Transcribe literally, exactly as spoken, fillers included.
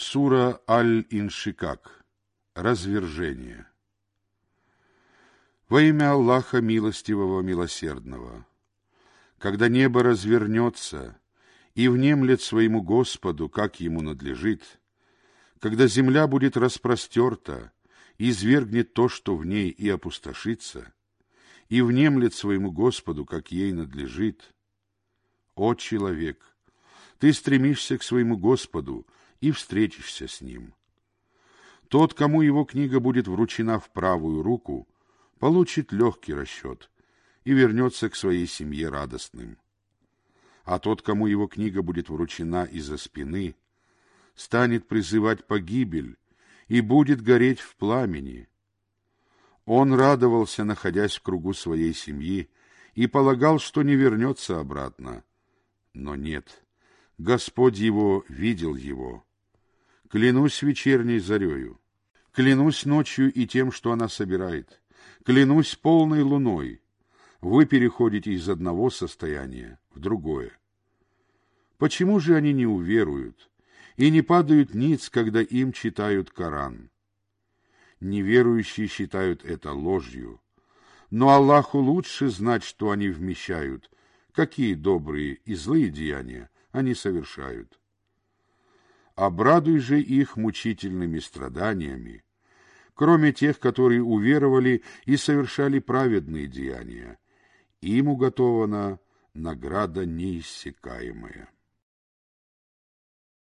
Сура Аль-Иншикак. Развержение. Во имя Аллаха Милостивого Милосердного. Когда небо развернется и внемлет своему Господу, как ему надлежит, когда земля будет распростерта и извергнет то, что в ней, и опустошится, и внемлет своему Господу, как ей надлежит, о человек, ты стремишься к своему Господу и встретишься с Ним. Тот, кому его книга будет вручена в правую руку, получит легкий расчет и вернется к своей семье радостным. А тот, кому его книга будет вручена из-за спины, станет призывать погибель и будет гореть в пламени. Он радовался, находясь в кругу своей семьи, и полагал, что не вернется обратно. Но нет, Господь его видел его. Клянусь вечерней зарею, клянусь ночью и тем, что она собирает, клянусь полной луной. Вы переходите из одного состояния в другое. Почему же они не уверуют и не падают ниц, когда им читают Коран? Неверующие считают это ложью, но Аллаху лучше знать, что они вмещают, какие добрые и злые деяния они совершают. Обрадуй же их мучительными страданиями, кроме тех, которые уверовали и совершали праведные деяния. Им уготована награда неиссякаемая.